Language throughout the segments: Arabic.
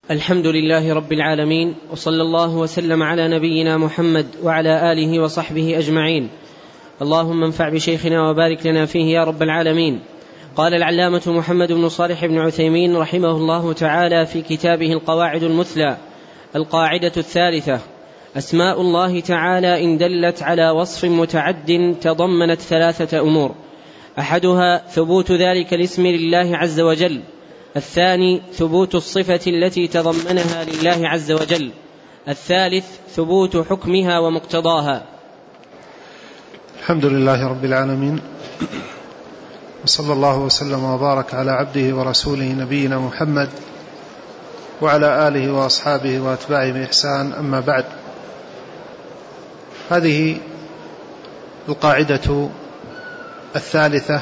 الحمد لله رب العالمين، وصلى الله وسلم على نبينا محمد وعلى آله وصحبه أجمعين. اللهم انفع بشيخنا وبارك لنا فيه يا رب العالمين. قال العلامة محمد بن صالح بن عثيمين رحمه الله تعالى في كتابه القواعد المثلى: القاعدة الثالثة: أسماء الله تعالى إن دلت على وصف متعد تضمنت ثلاثة أمور: أحدها ثبوت ذلك الاسم لله عز وجل، الثاني ثبوت الصفة التي تضمنها لله عز وجل، الثالث ثبوت حكمها ومقتضاها. الحمد لله رب العالمين، وصلى الله وسلم وبارك على عبده ورسوله نبينا محمد وعلى آله وأصحابه وأتباعه بإحسان. أما بعد، هذه القاعدة الثالثة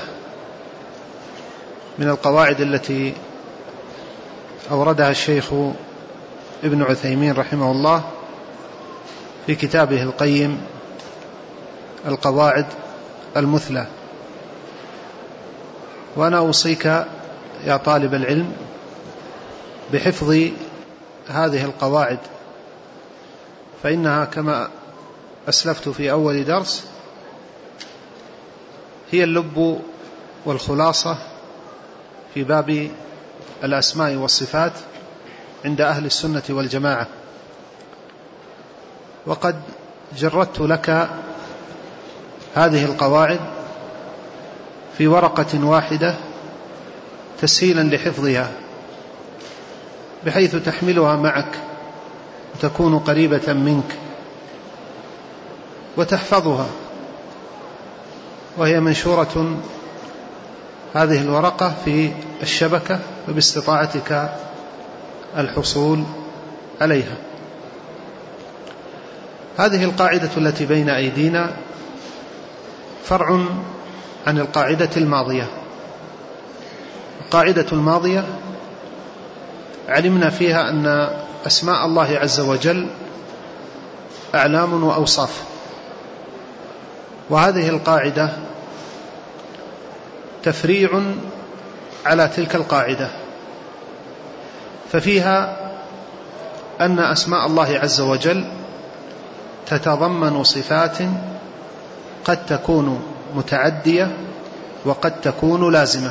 من القواعد التي أوردها الشيخ ابن عثيمين رحمه الله في كتابه القيم القواعد المثلى. وأنا أوصيك يا طالب العلم بحفظ هذه القواعد، فإنها كما أسلفت في أول درس هي اللب والخلاصة في باب الأسماء والصفات عند أهل السنة والجماعة. وقد جردت لك هذه القواعد في ورقة واحدة تسهيلا لحفظها، بحيث تحملها معك وتكون قريبة منك وتحفظها، وهي منشورة هذه الورقة في الشبكة، وباستطاعتك الحصول عليها. هذه القاعدة التي بين أيدينا فرع عن القاعدة الماضية. القاعدة الماضية علمنا فيها أن أسماء الله عز وجل أعلام وأوصاف، وهذه القاعدة تفريع على تلك القاعدة، ففيها أن أسماء الله عز وجل تتضمن صفات قد تكون متعدية وقد تكون لازمة.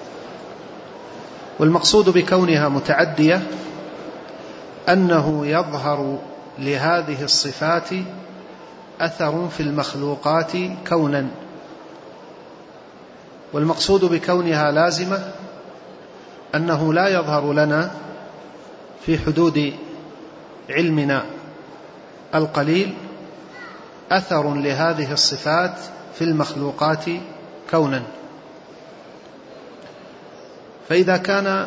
والمقصود بكونها متعدية أنه يظهر لهذه الصفات أثر في المخلوقات كونا، والمقصود بكونها لازمة أنه لا يظهر لنا في حدود علمنا القليل أثر لهذه الصفات في المخلوقات كونا. فإذا كان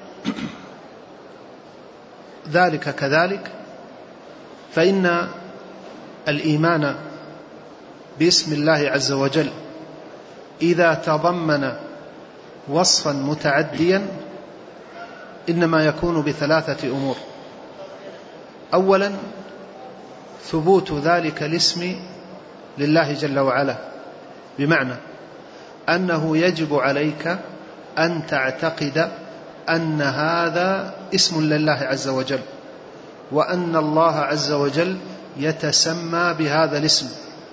ذلك كذلك، فإن الإيمان باسم الله عز وجل إذا تضمن وصفا متعديا إنما يكون بثلاثة أمور: أولا ثبوت ذلك الاسم لله جل وعلا، بمعنى أنه يجب عليك أن تعتقد أن هذا اسم لله عز وجل، وأن الله عز وجل يتسمى بهذا الاسم،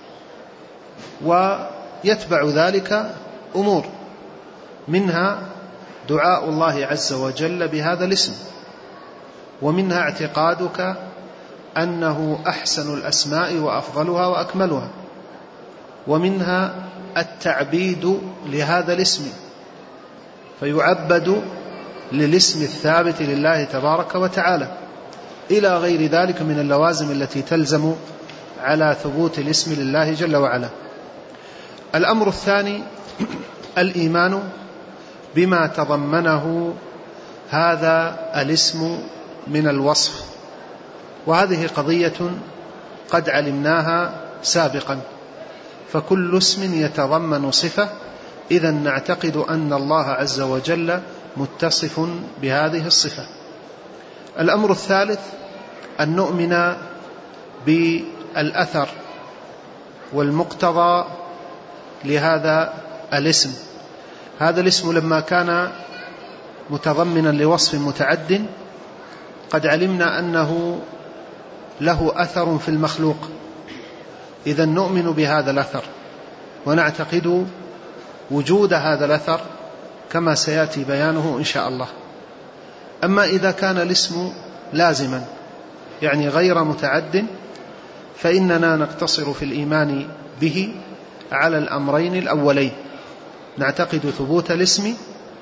ويتبع ذلك أمور، منها دعاء الله عز وجل بهذا الاسم، ومنها اعتقادك أنه أحسن الأسماء وأفضلها وأكملها، ومنها التعبيد لهذا الاسم، فيعبد للاسم الثابت لله تبارك وتعالى، إلى غير ذلك من اللوازم التي تلزم على ثبوت الاسم لله جل وعلا. الأمر الثاني الإيمان بما تضمنه هذا الاسم من الوصف، وهذه قضية قد علمناها سابقا، فكل اسم يتضمن صفة إذا نعتقد أن الله عز وجل متصف بهذه الصفة. الأمر الثالث أن نؤمن بالأثر والمقتضى لهذا الاسم. هذا الاسم لما كان متضمنا لوصف متعد وقد علمنا أنه له أثر في المخلوق، إذن نؤمن بهذا الأثر ونعتقد وجود هذا الأثر كما سيأتي بيانه إن شاء الله. أما إذا كان الاسم لازما يعني غير متعد فإننا نقتصر في الإيمان به على الأمرين الأولين، نعتقد ثبوت الاسم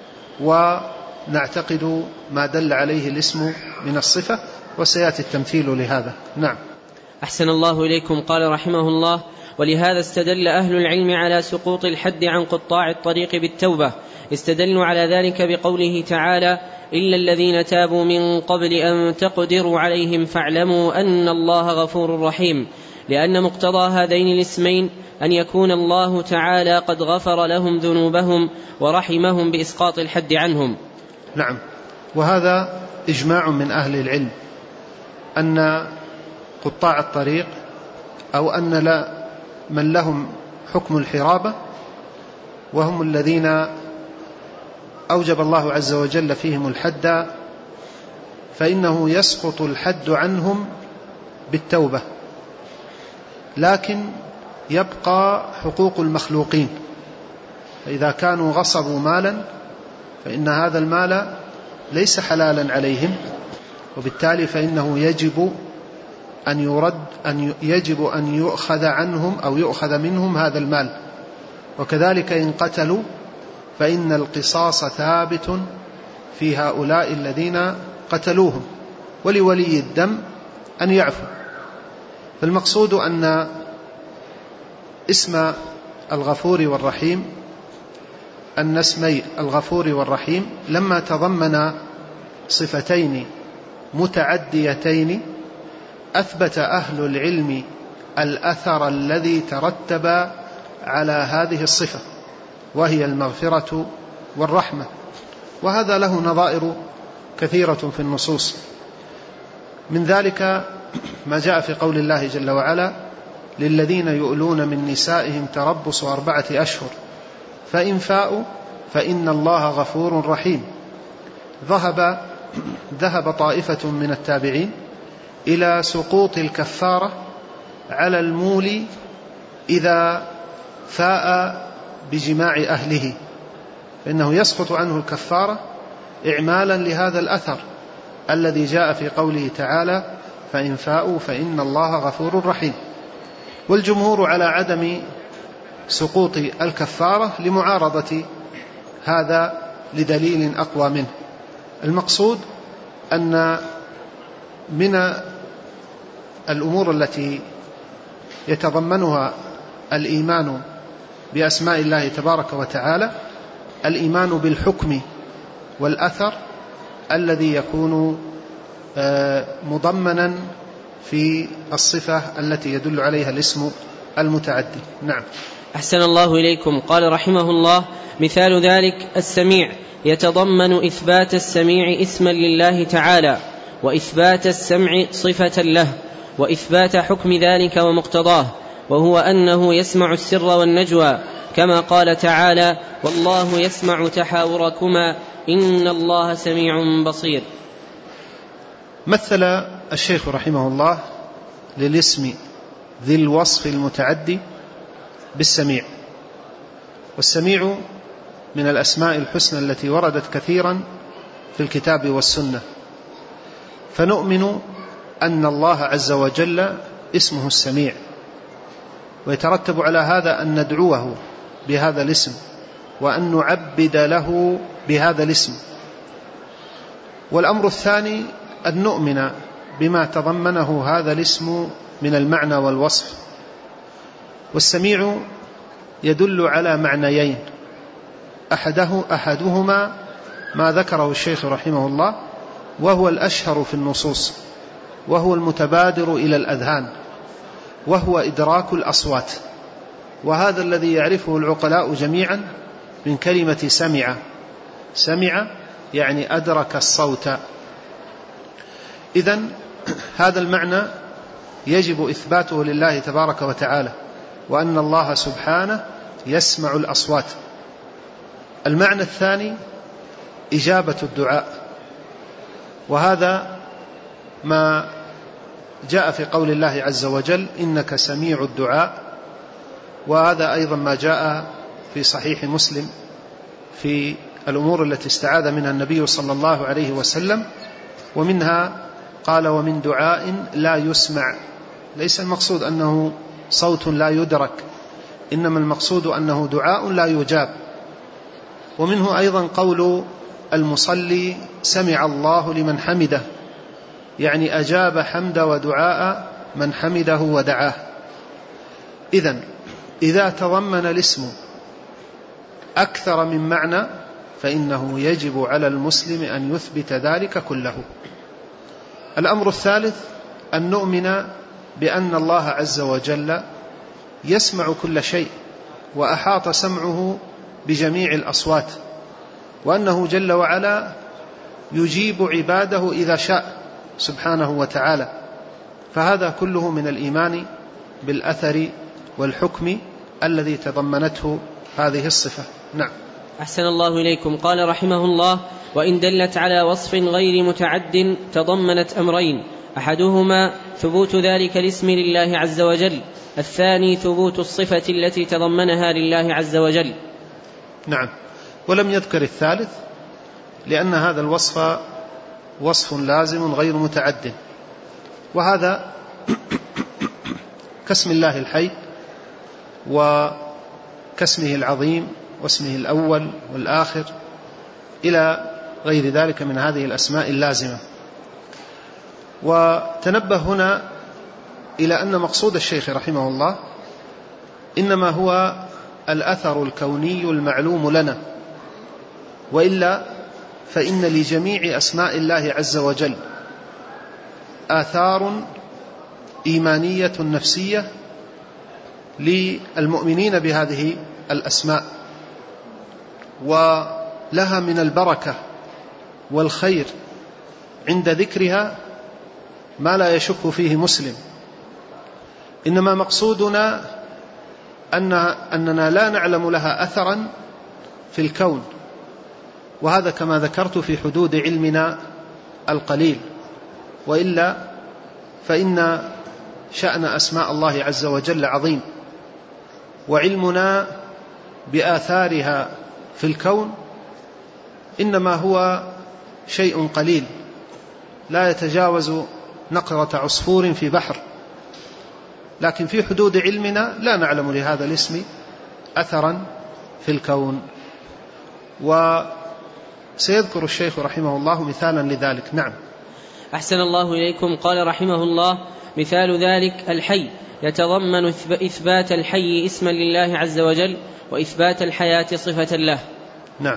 ونعتقد ما دل عليه الاسم من الصفة، وسيأتي التمثيل لهذا. نعم. أحسن الله إليكم. قال رحمه الله: ولهذا استدل أهل العلم على سقوط الحد عن قطاع الطريق بالتوبة، استدلوا على ذلك بقوله تعالى: إلا الذين تابوا من قبل أن تقدروا عليهم فاعلموا أن الله غفور رحيم، لأن مقتضى هذين الاسمين أن يكون الله تعالى قد غفر لهم ذنوبهم ورحمهم بإسقاط الحد عنهم. نعم، وهذا إجماع من أهل العلم أن قطاع الطريق أو أن من لهم حكم الحرابة وهم الذين أوجب الله عز وجل فيهم الحد، فإنه يسقط الحد عنهم بالتوبة، لكن يبقى حقوق المخلوقين. فإذا كانوا غصبوا مالا فإن هذا المال ليس حلالا عليهم، وبالتالي فإنه يجب أن يؤخذ عنهم أو يؤخذ منهم هذا المال. وكذلك إن قتلوا فإن القصاص ثابت في هؤلاء الذين قتلوهم، ولولي الدم أن يعفو. فالمقصود أن اسم الغفور والرحيم، أن اسمي الغفور والرحيم لما تضمن صفتين متعديتين أثبت أهل العلم الأثر الذي ترتب على هذه الصفة، وهي المغفرة والرحمة. وهذا له نظائر كثيرة في النصوص، من ذلك ما جاء في قول الله جل وعلا: للذين يؤلون من نسائهم تربص 4 أشهر فإن فاءوا فإن الله غفور رحيم. ذهب طائفة من التابعين إلى سقوط الكفارة على المولي إذا فاء بجماع أهله، فإنه يسقط عنه الكفارة إعمالا لهذا الأثر الذي جاء في قوله تعالى: فإن فاءوا فإن الله غفور رحيم. والجمهور على عدم سقوط الكفارة لمعارضة هذا لدليل أقوى منه. المقصود أن من الأمور التي يتضمنها الإيمان بأسماء الله تبارك وتعالى الإيمان بالحكم والأثر الذي يكون مضمنا في الصفة التي يدل عليها الاسم المتعدي. نعم. أحسن الله إليكم. قال رحمه الله: مثال ذلك السميع، يتضمن إثبات السميع اسما لله تعالى، وإثبات السمع صفة له، وإثبات حكم ذلك ومقتضاه، وهو أنه يسمع السر والنجوى، كما قال تعالى: والله يسمع تحاوركما إن الله سميع بصير. مثل الشيخ رحمه الله للاسم ذي الوصف المتعدي بالسميع، والسميع من الأسماء الحسنى التي وردت كثيرا في الكتاب والسنة، فنؤمن أن الله عز وجل اسمه السميع، ويترتب على هذا أن ندعوه بهذا الاسم وأن نعبد له بهذا الاسم. والأمر الثاني أن نؤمن بما تضمنه هذا الاسم من المعنى والوصف. والسميع يدل على معنيين، أحدهما ما ذكره الشيخ رحمه الله وهو الأشهر في النصوص، وهو المتبادر إلى الأذهان، وهو إدراك الأصوات، وهذا الذي يعرفه العقلاء جميعا من كلمة سمع يعني أدرك الصوت. إذن هذا المعنى يجب إثباته لله تبارك وتعالى، وأن الله سبحانه يسمع الأصوات. المعنى الثاني إجابة الدعاء، وهذا ما جاء في قول الله عز وجل إنك سميع الدعاء، وهذا أيضا ما جاء في صحيح مسلم في الأمور التي استعاذ منها النبي صلى الله عليه وسلم، ومنها قال ومن دعاء لا يسمع. ليس المقصود أنه صوت لا يدرك، إنما المقصود أنه دعاء لا يجاب. ومنه أيضا قول المصلي سمع الله لمن حمده، يعني أجاب حمد ودعاء من حمده ودعاه. إذن إذا تضمن الاسم أكثر من معنى فإنه يجب على المسلم أن يثبت ذلك كله. الأمر الثالث أن نؤمن بأن الله عز وجل يسمع كل شيء، وأحاط سمعه بجميع الأصوات، وأنه جل وعلا يجيب عباده إذا شاء سبحانه وتعالى. فهذا كله من الإيمان بالأثر والحكم الذي تضمنته هذه الصفة. نعم. أحسن الله إليكم. قال رحمه الله: وإن دلت على وصف غير متعد تضمنت أمرين: أحدهما ثبوت ذلك الاسم لله عز وجل، الثاني ثبوت الصفة التي تضمنها لله عز وجل. نعم. ولم يذكر الثالث لأن هذا الوصف وصف لازم غير متعد، وهذا كاسم الله الحي وكاسمه العظيم واسمه الأول والآخر إلى غير ذلك من هذه الأسماء اللازمة. وتنبه هنا إلى أن مقصود الشيخ رحمه الله إنما هو الأثر الكوني المعلوم لنا، وإلا فإن لجميع أسماء الله عز وجل آثار إيمانية نفسية للمؤمنين بهذه الأسماء، ولها من البركة والخير عند ذكرها ما لا يشك فيه مسلم. إنما مقصودنا أننا لا نعلم لها أثرا في الكون، وهذا كما ذكرت في حدود علمنا القليل، وإلا فإن شأن أسماء الله عز وجل عظيم، وعلمنا بآثارها في الكون إنما هو شيء قليل لا يتجاوز نقرة عصفور في بحر، لكن في حدود علمنا لا نعلم لهذا الاسم أثرا في الكون. وسيذكر الشيخ رحمه الله مثالا لذلك. نعم. أحسن الله إليكم. قال رحمه الله: مثال ذلك الحي، يتضمن إثبات الحي اسما لله عز وجل، وإثبات الحياة صفة له. نعم.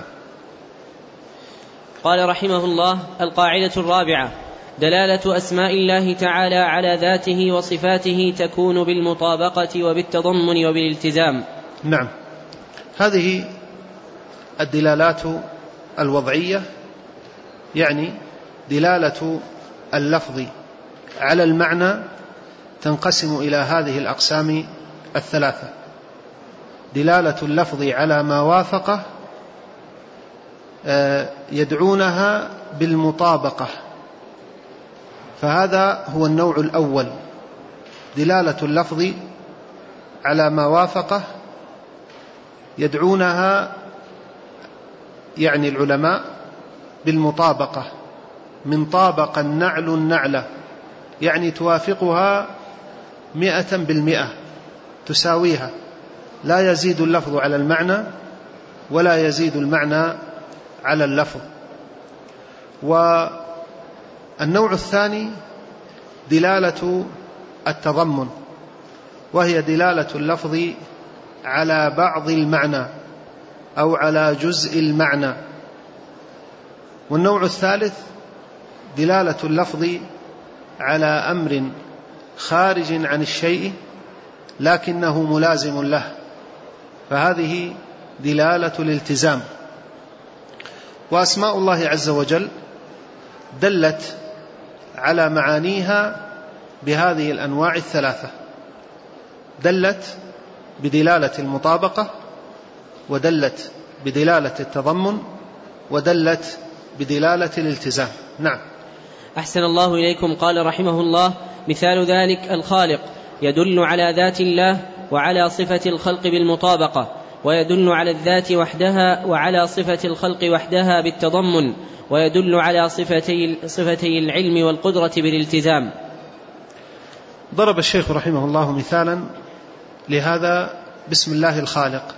قال رحمه الله: القاعدة الرابعة: دلالة أسماء الله تعالى على ذاته وصفاته تكون بالمطابقة وبالتضمن وبالالتزام. نعم. هذه الدلالات الوضعية، يعني دلالة اللفظ على المعنى، تنقسم إلى هذه الأقسام الثلاثة: دلالة اللفظ على ما وافقه يدعونها بالمطابقة، فهذا هو النوع الأول، دلالة اللفظ على ما وافقه يدعونها يعني العلماء بالمطابقة، من طابق النعل النعلة، يعني توافقها 100%، تساويها، لا يزيد اللفظ على المعنى ولا يزيد المعنى على اللفظ. والنوع الثاني دلالة التضمن، وهي دلالة اللفظ على بعض المعنى أو على جزء المعنى. والنوع الثالث دلالة اللفظ على أمر خارج عن الشيء لكنه ملازم له، فهذه دلالة الالتزام. وأسماء الله عز وجل دلت على معانيها بهذه الأنواع الثلاثة: دلت بدلالة المطابقة، ودلت بدلالة التضمن، ودلت بدلالة الالتزام. نعم. أحسن الله إليكم. قال رحمه الله: مثال ذلك الخالق يدل على ذات الله وعلى صفة الخلق بالمطابقة، ويدل على الذات وحدها وعلى صفة الخلق وحدها بالتضمن، ويدل على صفتي العلم والقدرة بالالتزام. ضرب الشيخ رحمه الله مثالا لهذا باسم الله الخالق،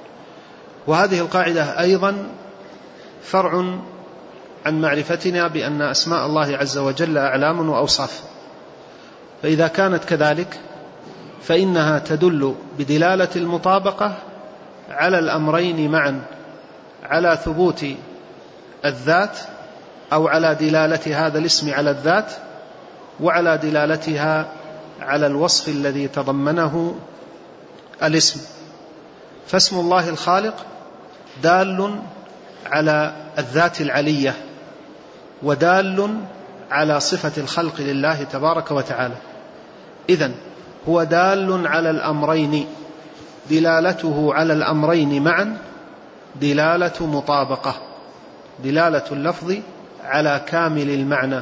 وهذه القاعدة أيضا فرع عن معرفتنا بأن أسماء الله عز وجل أعلام وأوصاف، فإذا كانت كذلك فإنها تدل بدلالة المطابقة على الأمرين معا، على ثبوت الذات أو على دلالة هذا الاسم على الذات، وعلى دلالتها على الوصف الذي تضمنه الاسم. فاسم الله الخالق دال على الذات العلية، ودال على صفة الخلق لله تبارك وتعالى. إذن هو دال على الأمرين، دلالته على الأمرين معا دلالة مطابقة، دلالة اللفظ على كامل المعنى،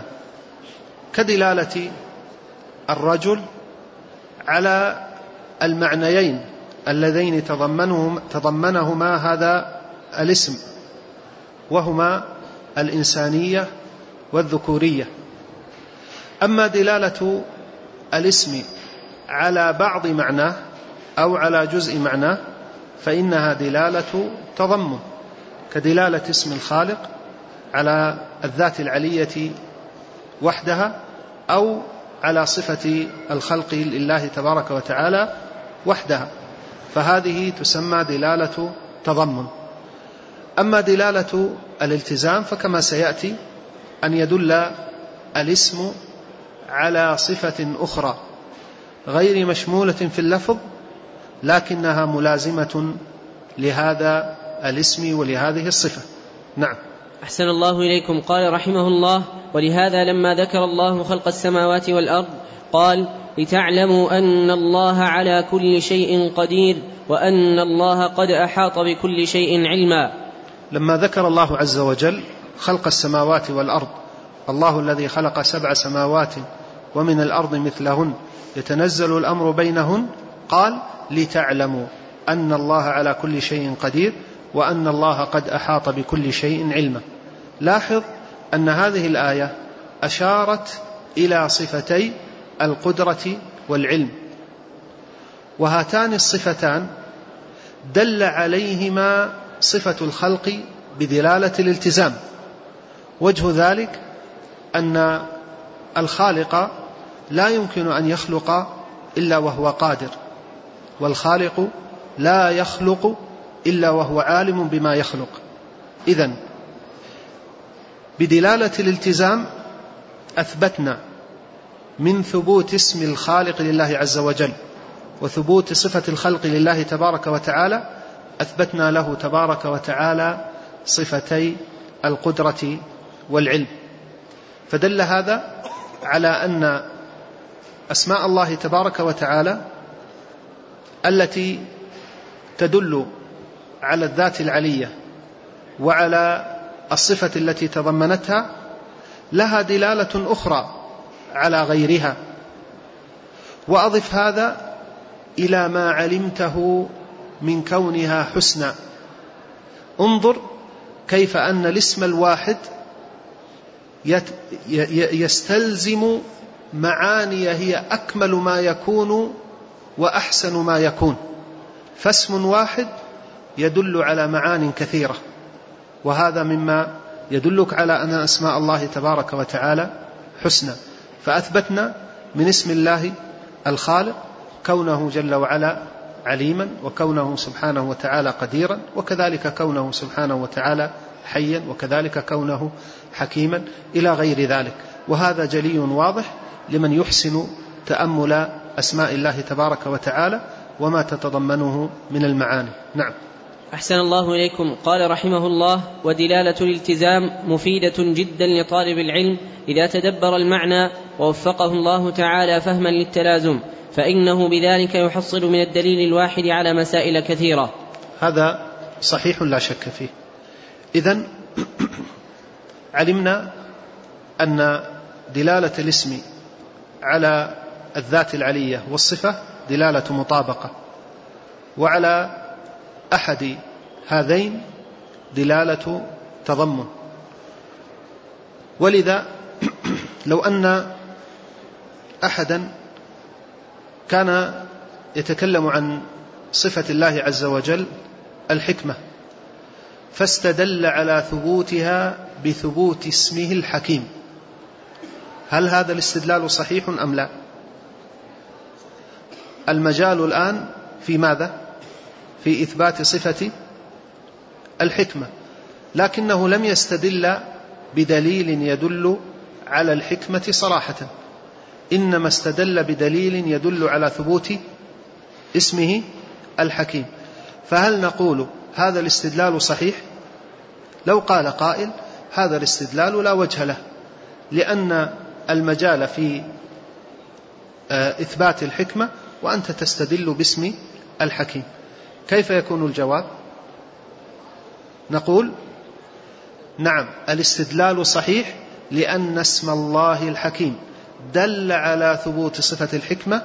كدلالة الرجل على المعنيين اللذين تضمنهما هذا الاسم، وهما الإنسانية والذكورية. أما دلالة الاسم على بعض معناه أو على جزء معناه فإنها دلالة تضمن، كدلالة اسم الخالق على الذات العلية وحدها أو على صفة الخلق لله تبارك وتعالى وحدها، فهذه تسمى دلالة تضمن. أما دلالة الالتزام فكما سيأتي أن يدل الاسم على صفة أخرى غير مشمولة في اللفظ لكنها ملازمة لهذا الاسم ولهذه الصفة. نعم. أحسن الله إليكم. قال رحمه الله: ولهذا لما ذكر الله خلق السماوات والأرض قال: لتعلموا أن الله على كل شيء قدير وأن الله قد أحاط بكل شيء علما. لما ذكر الله عز وجل خلق السماوات والأرض، الله الذي خلق 7 سماوات ومن الأرض مثلهن يتنزل الأمر بينهن، قال: لتعلموا أن الله على كل شيء قدير وأن الله قد أحاط بكل شيء علما. لاحظ أن هذه الآية أشارت إلى صفتي القدرة والعلم، وهاتان الصفتان دل عليهما صفة الخلق بدلالة الالتزام. وجه ذلك أن الخالق لا يمكن أن يخلق إلا وهو قادر، والخالق لا يخلق إلا وهو عالم بما يخلق. إذن بدلالة الالتزام أثبتنا من ثبوت اسم الخالق لله عز وجل وثبوت صفة الخلق لله تبارك وتعالى، أثبتنا له تبارك وتعالى صفتي القدرة والعلم. فدل هذا على أن أسماء الله تبارك وتعالى التي تدل على الذات العلية وعلى الصفة التي تضمنتها لها دلالة أخرى على غيرها. وأضف هذا إلى ما علمته من كونها حسنى. انظر كيف أن الاسم الواحد يستلزم معاني هي أكمل ما يكون وأحسن ما يكون، فاسم واحد يدل على معان كثيرة، وهذا مما يدلك على أن أسماء الله تبارك وتعالى حسنى. فأثبتنا من اسم الله الخالق كونه جل وعلا عليما، وكونه سبحانه وتعالى قديرا، وكذلك كونه سبحانه وتعالى حيا، وكذلك كونه حكيما، إلى غير ذلك. وهذا جلي واضح لمن يحسن تأمل أسماء الله تبارك وتعالى وما تتضمنه من المعاني. نعم. أحسن الله إليكم. قال رحمه الله: ودلالة الالتزام مفيدة جدا لطالب العلم إذا تدبر المعنى ووفقه الله تعالى فهما للتلازم، فإنه بذلك يحصل من الدليل الواحد على مسائل كثيرة. هذا صحيح لا شك فيه. إذن علمنا أن دلالة الاسم على الذات العلية والصفة دلالة مطابقة، وعلى أحد هذين دلالة تضمن. ولذا لو أن أحدا كان يتكلم عن صفة الله عز وجل الحكمة فاستدل على ثبوتها بثبوت اسمه الحكيم، هل هذا الاستدلال صحيح أم لا؟ المجال الآن في ماذا؟ في إثبات صفة الحكمة، لكنه لم يستدل بدليل يدل على الحكمة صراحة، إنما استدل بدليل يدل على ثبوت اسمه الحكيم. فهل نقول هذا الاستدلال صحيح؟ لو قال قائل هذا الاستدلال لا وجه له، لأن المجال في إثبات الحكمة وأنت تستدل باسم الحكيم، كيف يكون الجواب؟ نقول نعم، الاستدلال صحيح لأن اسم الله الحكيم دل على ثبوت صفة الحكمة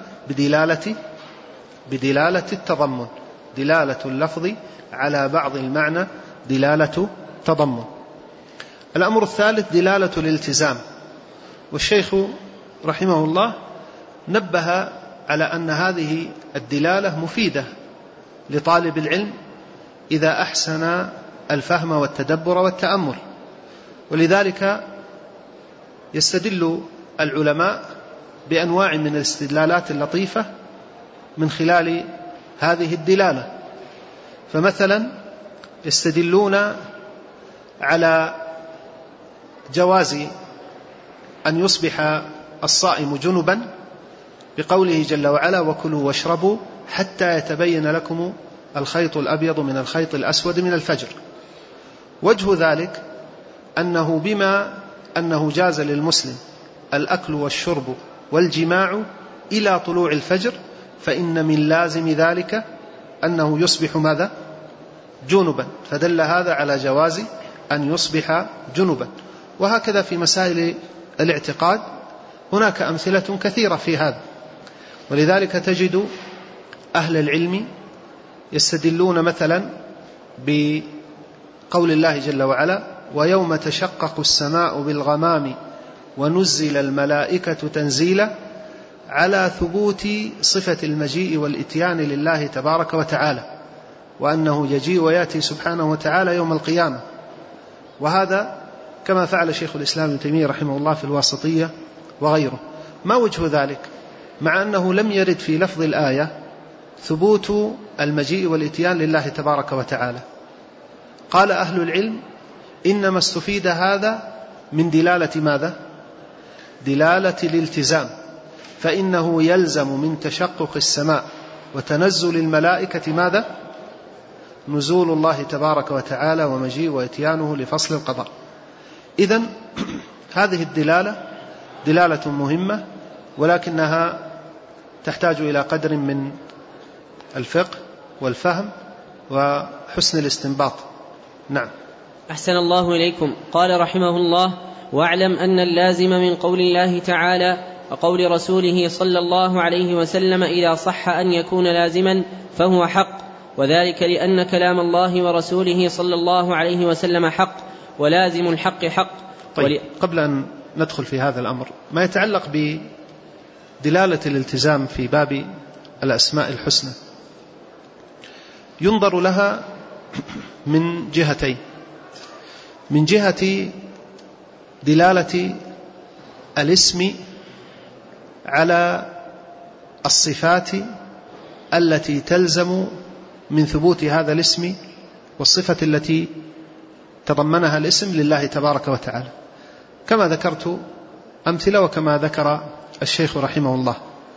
بدلالة التضمن، دلالة اللفظ على بعض المعنى دلالة تضمن. الأمر الثالث دلالة الالتزام، والشيخ رحمه الله نبه على أن هذه الدلالة مفيدة لطالب العلم إذا أحسن الفهم والتدبر والتأمل، ولذلك يستدل العلماء بأنواع من الاستدلالات اللطيفة من خلال هذه الدلالة. فمثلا يستدلون على جواز أن يصبح الصائم جنبا بقوله جل وعلا وكلوا واشربوا حتى يتبين لكم الخيط الأبيض من الخيط الأسود من الفجر. وجه ذلك أنه بما أنه جاز للمسلم الأكل والشرب والجماع إلى طلوع الفجر، فإن من لازم ذلك أنه يصبح ماذا؟ جنبا، فدل هذا على جواز أن يصبح جنبا. وهكذا في مسائل الاعتقاد هناك أمثلة كثيرة في هذا، ولذلك تجد أهل العلم يستدلون مثلا بقول الله جل وعلا ويوم تشقق السماء بالغمام ونزل الملائكة تنزيلا على ثبوت صفة المجيء والإتيان لله تبارك وتعالى، وأنه يجيء ويأتي سبحانه وتعالى يوم القيامة. وهذا كما فعل شيخ الإسلام ابن تيمية رحمه الله في الواسطية وغيره. ما وجه ذلك؟ مع أنه لم يرد في لفظ الآية ثبوت المجيء والإتيان لله تبارك وتعالى. قال أهل العلم إنما استفيد هذا من دلالة ماذا؟ دلالة الالتزام، فإنه يلزم من تشقق السماء وتنزل الملائكة ماذا؟ نزول الله تبارك وتعالى ومجيء وإتيانه لفصل القضاء. إذن هذه الدلالة دلالة مهمة، ولكنها تحتاج إلى قدر من الفقه والفهم وحسن الاستنباط. نعم. أحسن الله إليكم. قال رحمه الله واعلم أن اللازم من قول الله تعالى وقول رسوله صلى الله عليه وسلم إذا صح أن يكون لازما فهو حق، وذلك لأن كلام الله ورسوله صلى الله عليه وسلم حق، ولازم الحق حق. طيب، قبل أن ندخل في هذا الأمر، ما يتعلق بدلالة الالتزام في باب الأسماء الحسنى ينظر لها من جهتين: من جهة دلالة الاسم على الصفات التي تلزم من ثبوت هذا الاسم والصفة التي تضمنها الاسم لله تبارك وتعالى، كما ذكرت أمثلة وكما ذكر الشيخ رحمه الله.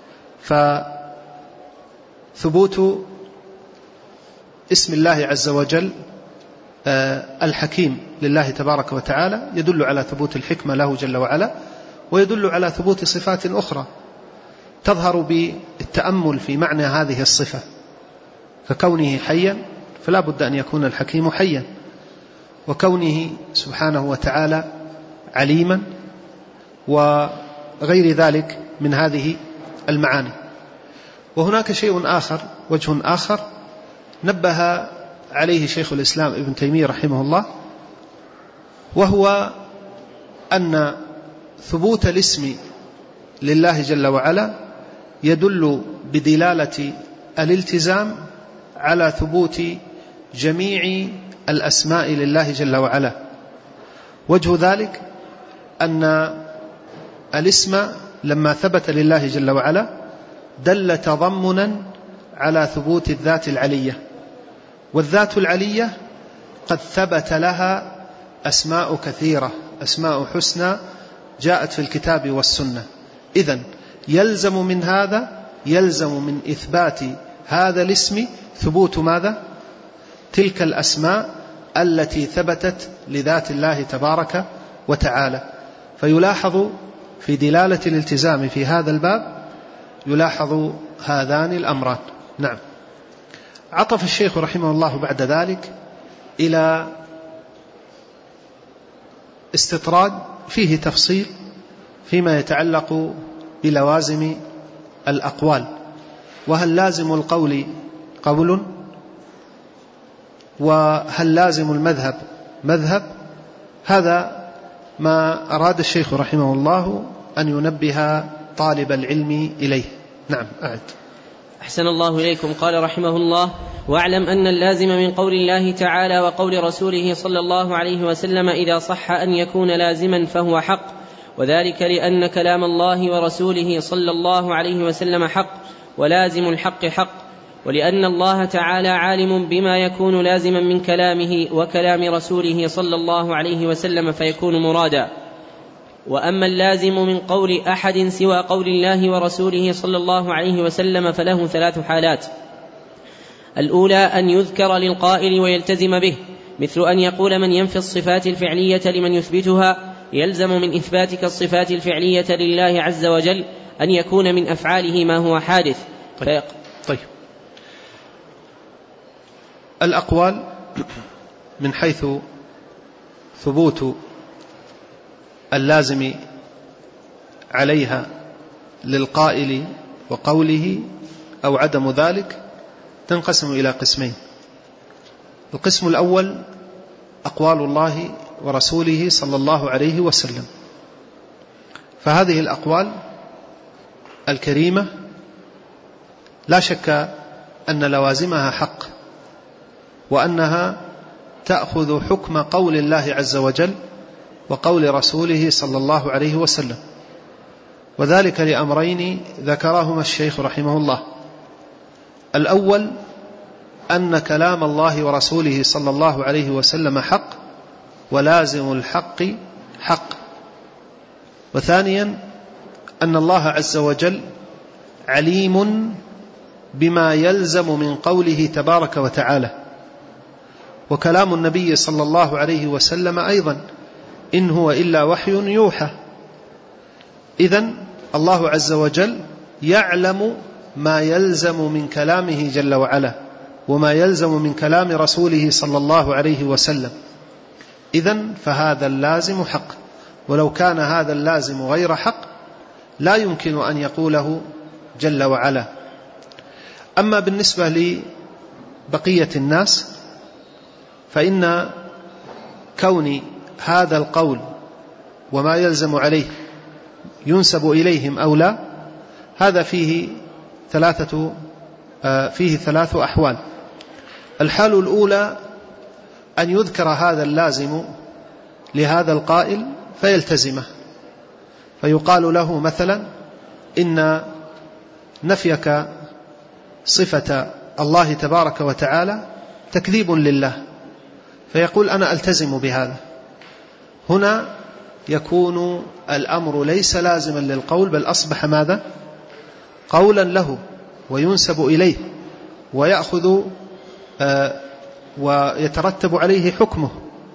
فثبوت اسم الله عز وجل الحكيم لله تبارك وتعالى يدل على ثبوت الحكمة له جل وعلا، ويدل على ثبوت صفات أخرى تظهر بالتأمل في معنى هذه الصفة، ككونه حيا فلا بد أن يكون الحكيم حيا، وكونه سبحانه وتعالى عليما وغير ذلك من هذه المعاني. وهناك شيء آخر، وجه آخر نبه عليه شيخ الإسلام ابن تيمية رحمه الله، وهو أن ثبوت الاسم لله جل وعلا يدل بدلالة الالتزام على ثبوت جميع الأسماء لله جل وعلا. وجه ذلك أن الاسم لما ثبت لله جل وعلا دل تضمنا على ثبوت الذات العلية، والذات العلية قد ثبت لها أسماء كثيرة، أسماء حسنى جاءت في الكتاب والسنة. إذن يلزم من هذا، يلزم من إثبات هذا الاسم ثبوت ماذا؟ تلك الأسماء التي ثبتت لذات الله تبارك وتعالى. فيلاحظ في دلالة الالتزام في هذا الباب يلاحظ هذان الأمران. نعم. عطف الشيخ رحمه الله بعد ذلك إلى استطراد فيه تفصيل فيما يتعلق بلوازم الأقوال، وهل لازم القول قول، وهل لازم المذهب مذهب. هذا ما أراد الشيخ رحمه الله أن ينبه طالب العلم إليه. نعم. أعد. أحسن الله إليكم. قال رحمه الله: واعلم أن اللازم من قول الله تعالى وقول رسوله صلى الله عليه وسلم إذا صح أن يكون لازما فهو حق، وذلك لأن كلام الله ورسوله صلى الله عليه وسلم حق، ولازم الحق حق، ولأن الله تعالى عالم بما يكون لازما من كلامه وكلام رسوله صلى الله عليه وسلم فيكون مرادا. وأما اللازم من قول أحد سوى قول الله ورسوله صلى الله عليه وسلم فله 3 حالات: الأولى أن يذكر للقائل ويلتزم به، مثل أن يقول من ينفي الصفات الفعلية لمن يثبتها يلزم من إثباتك الصفات الفعلية لله عز وجل أن يكون من أفعاله ما هو حادث. طيب. الأقوال من حيث ثبوت اللازم عليها للقائل وقوله أو عدم ذلك تنقسم إلى قسمين. القسم الأول أقوال الله ورسوله صلى الله عليه وسلم، فهذه الأقوال الكريمة لا شك أن لوازمها حق، وأنها تأخذ حكم قول الله عز وجل وقول رسوله صلى الله عليه وسلم، وذلك لأمرين ذكرهما الشيخ رحمه الله. الأول أن كلام الله ورسوله صلى الله عليه وسلم حق، ولازم الحق حق. وثانيا أن الله عز وجل عليم بما يلزم من قوله تبارك وتعالى، وكلام النبي صلى الله عليه وسلم أيضا إن هو إلا وحي يوحى. إذن الله عز وجل يعلم ما يلزم من كلامه جل وعلا وما يلزم من كلام رسوله صلى الله عليه وسلم. إذن فهذا اللازم حق، ولو كان هذا اللازم غير حق لا يمكن أن يقوله جل وعلا. أما بالنسبة لبقية الناس فإن كون هذا القول وما يلزم عليه ينسب إليهم أو لا، هذا فيه 3 أحوال. الحال الأولى أن يذكر هذا اللازم لهذا القائل فيلتزمه، فيقال له مثلا إن نفيك صفة الله تبارك وتعالى تكذيب لله، فيقول أنا ألتزم بهذا. هنا يكون الأمر ليس لازما للقول، بل أصبح ماذا؟ قولا له وينسب إليه ويأخذ ويترتب عليه حكمه.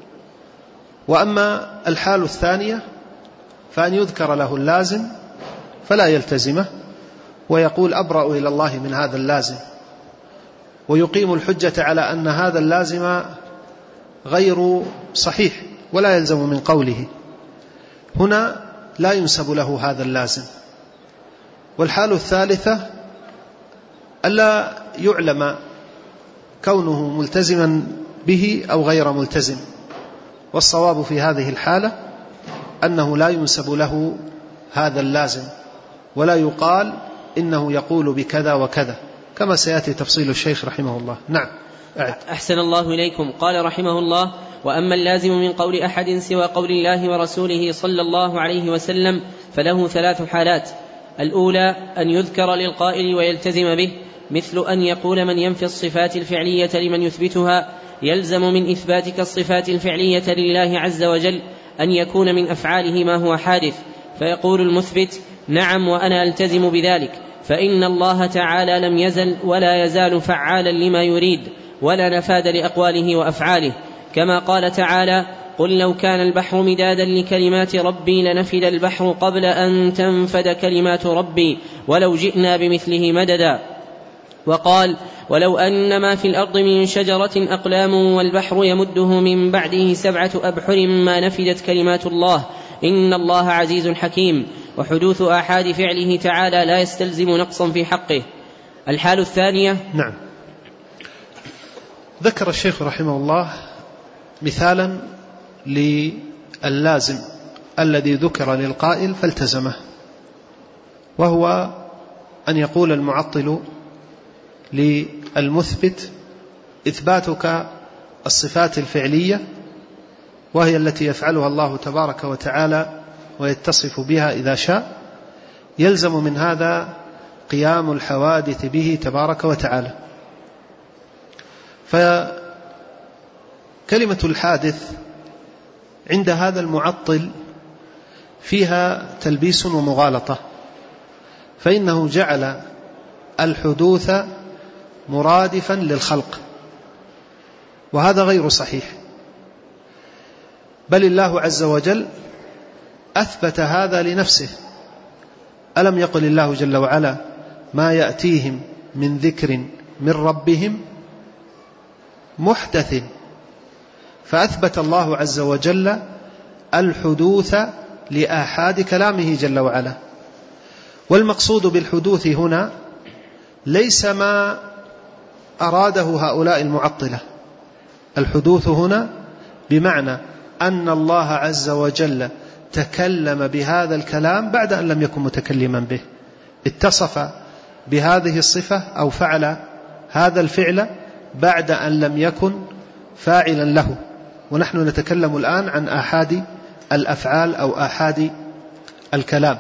وأما الحال الثانية فأن يذكر له اللازم فلا يلتزمه، ويقول أبرأ إلى الله من هذا اللازم، ويقيم الحجة على أن هذا اللازم غير صحيح ولا يلزم من قوله. هنا لا ينسب له هذا اللازم. والحال الثالثة ألا يعلم كونه ملتزما به أو غير ملتزم، والصواب في هذه الحالة أنه لا ينسب له هذا اللازم، ولا يقال إنه يقول بكذا وكذا، كما سيأتي تفصيل الشيخ رحمه الله. نعم. أحسن الله إليكم. قال رحمه الله: وأما اللازم من قول أحد سوى قول الله ورسوله صلى الله عليه وسلم فله 3 حالات. الأولى أن يذكر للقائل ويلتزم به، مثل أن يقول من ينفي الصفات الفعلية لمن يثبتها يلزم من إثباتك الصفات الفعلية لله عز وجل أن يكون من أفعاله ما هو حادث، فيقول المثبت: نعم وأنا ألتزم بذلك، فإن الله تعالى لم يزل ولا يزال فعالا لما يريد، ولا نفاد لأقواله وأفعاله، كما قال تعالى: قل لو كان البحر مدادا لكلمات ربي لنفد البحر قبل أن تنفد كلمات ربي ولو جئنا بمثله مددا. وقال: ولو أن ما في الأرض من شجرة أقلام والبحر يمده من بعده 7 أبحر ما نفدت كلمات الله إن الله عزيز حكيم. وحدوث آحاد فعله تعالى لا يستلزم نقصا في حقه. الحال الثانية. نعم. ذكر الشيخ رحمه الله مثالا لللازم الذي ذكر للقائل فالتزمه، وهو أن يقول المعطل للمثبت: إثباتك الصفات الفعلية، وهي التي يفعلها الله تبارك وتعالى ويتصف بها إذا شاء، يلزم من هذا قيام الحوادث به تبارك وتعالى. فكلمة الحادث عند هذا المعطل فيها تلبيس ومغالطة، فإنه جعل الحدوث مرادفا للخلق، وهذا غير صحيح، بل الله عز وجل أثبت هذا لنفسه. ألم يقل الله جل وعلا: ما يأتيهم من ذكر من ربهم محدث، فأثبت الله عز وجل الحدوث لآحاد كلامه جل وعلا. والمقصود بالحدوث هنا ليس ما أراده هؤلاء المعطلة. الحدوث هنا بمعنى أن الله عز وجل تكلم بهذا الكلام بعد أن لم يكن متكلما به، اتصف بهذه الصفة أو فعل هذا الفعل بعد أن لم يكن فاعلا له. ونحن نتكلم الآن عن آحاد الأفعال أو آحاد الكلام.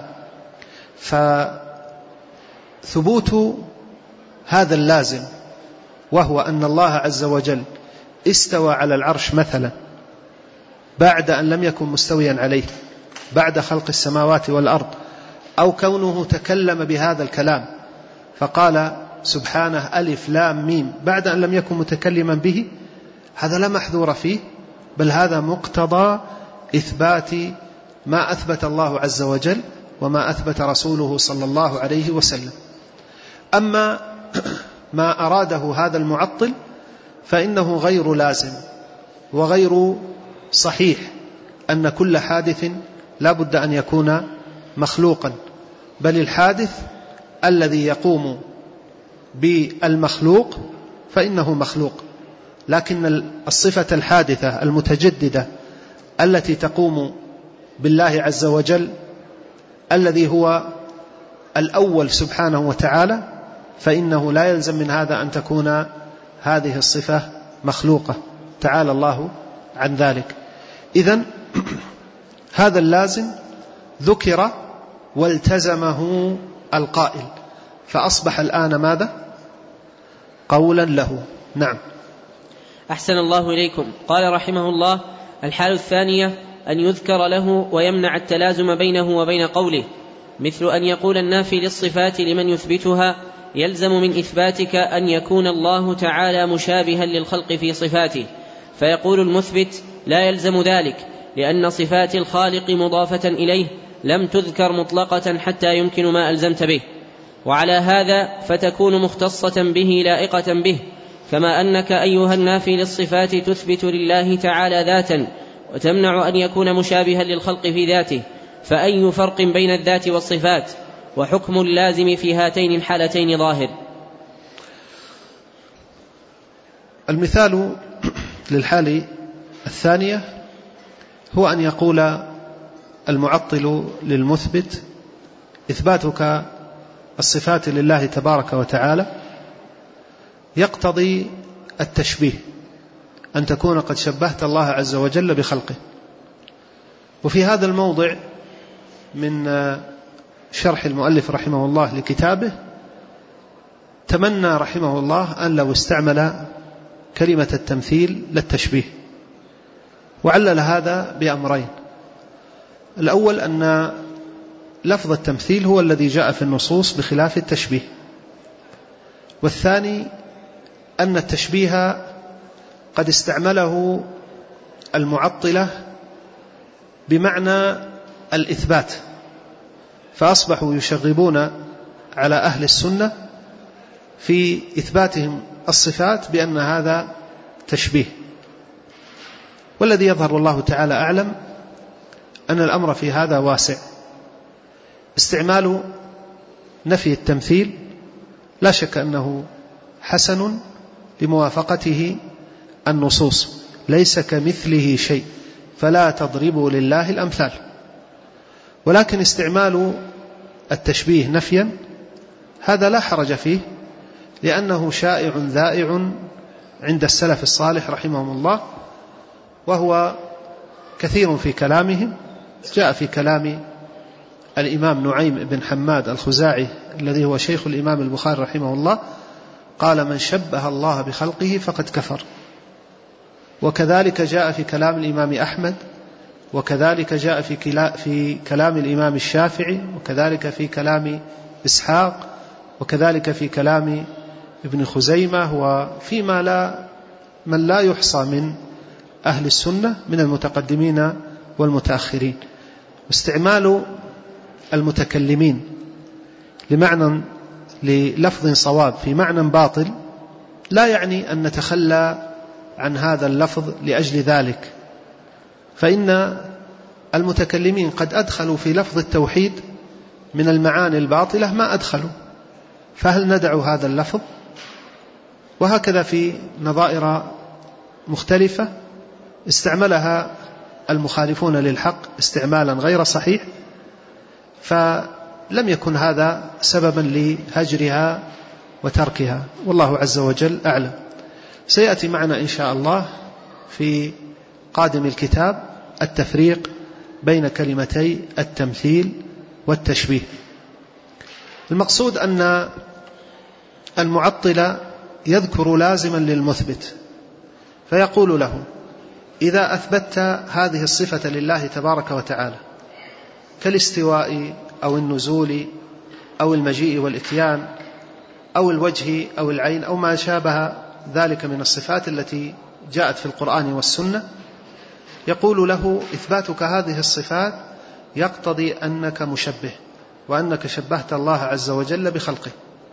فثبوت هذا اللازم، وهو أن الله عز وجل استوى على العرش مثلا بعد أن لم يكن مستويا عليه بعد خلق السماوات والأرض، أو كونه تكلم بهذا الكلام فقال سبحانه ألف لام ميم بعد أن لم يكن متكلما به، هذا لا محذور فيه، بل هذا مقتضى إثبات ما أثبت الله عز وجل وما أثبت رسوله صلى الله عليه وسلم. أما ما أراده هذا المعطل فإنه غير لازم وغير صحيح أن كل حادث لا بد أن يكون مخلوقا، بل الحادث الذي يقوم بالمخلوق فإنه مخلوق، لكن الصفة الحادثة المتجددة التي تقوم بالله عز وجل الذي هو الأول سبحانه وتعالى، فإنه لا يلزم من هذا أن تكون هذه الصفة مخلوقة، تعالى الله عن ذلك. إذن هذا اللازم ذكر والتزمه القائل، فأصبح الآن ماذا؟ قولا له. نعم. أحسن الله إليكم. قال رحمه الله: الحال الثانية أن يذكر له ويمنع التلازم بينه وبين قوله، مثل أن يقول النافي للصفات لمن يثبتها يلزم من إثباتك أن يكون الله تعالى مشابها للخلق في صفاته، فيقول المثبت: لا يلزم ذلك، لأن صفات الخالق مضافة إليه لم تذكر مطلقة حتى يمكن ما ألزمت به، وعلى هذا فتكون مختصة به لائقة به، كما أنك أيها النافي للصفات تثبت لله تعالى ذاتا وتمنع أن يكون مشابها للخلق في ذاته، فأي فرق بين الذات والصفات؟ وحكم اللازم في هاتين الحالتين ظاهر. المثال للحالة الثانية هو أن يقول المعطل للمثبت: إثباتك الصفات لله تبارك وتعالى يقتضي التشبيه، أن تكون قد شبهت الله عز وجل بخلقه. وفي هذا الموضع من شرح المؤلف رحمه الله لكتابه تمنى رحمه الله أن لو استعمل كلمة التمثيل للتشبيه، وعلل هذا بأمرين: الأول أن لفظ التمثيل هو الذي جاء في النصوص بخلاف التشبيه، والثاني أن التشبيه قد استعمله المعطلة بمعنى الإثبات، فأصبحوا يشغبون على أهل السنة في إثباتهم الصفات بأن هذا تشبيه. والذي يظهر والله تعالى أعلم أن الأمر في هذا واسع. استعمال نفي التمثيل لا شك أنه حسن لموافقته النصوص: ليس كمثله شيء فلا تضربوا لله الأمثال. ولكن استعمال التشبيه نفيا هذا لا حرج فيه، لأنه شائع ذائع عند السلف الصالح رحمهم الله، وهو كثير في كلامهم. جاء في كلام الإمام نعيم بن حماد الخزاعي الذي هو شيخ الإمام البخاري رحمه الله، قال: من شبه الله بخلقه فقد كفر. وكذلك جاء في كلام الإمام أحمد، وكذلك جاء في كلام الإمام الشافعي، وكذلك في كلام إسحاق، وكذلك في كلام ابن خزيمة، وفيما من لا يحصى من أهل السنة من المتقدمين والمتأخرين. استعمال المتكلمين للفظ صواب في معنى باطل لا يعني أن نتخلى عن هذا اللفظ لأجل ذلك، فإن المتكلمين قد أدخلوا في لفظ التوحيد من المعاني الباطلة ما أدخلوا، فهل ندع هذا اللفظ؟ وهكذا في نظائر مختلفة استعملها المخالفون للحق استعمالا غير صحيح، فلم يكن هذا سببا لهجرها وتركها، والله عز وجل أعلم. سيأتي معنا إن شاء الله في قادم الكتاب التفريق بين كلمتي التمثيل والتشبيه. المقصود أن المعطل يذكر لازما للمثبت فيقول له: إذا أثبتت هذه الصفة لله تبارك وتعالى كالاستواء أو النزول أو المجيء والإتيان أو الوجه أو العين أو ما شابه ذلك من الصفات التي جاءت في القرآن والسنة، يقول له: إثباتك هذه الصفات يقتضي أنك مشبه، وأنك شبهت الله عز وجل بخلقه.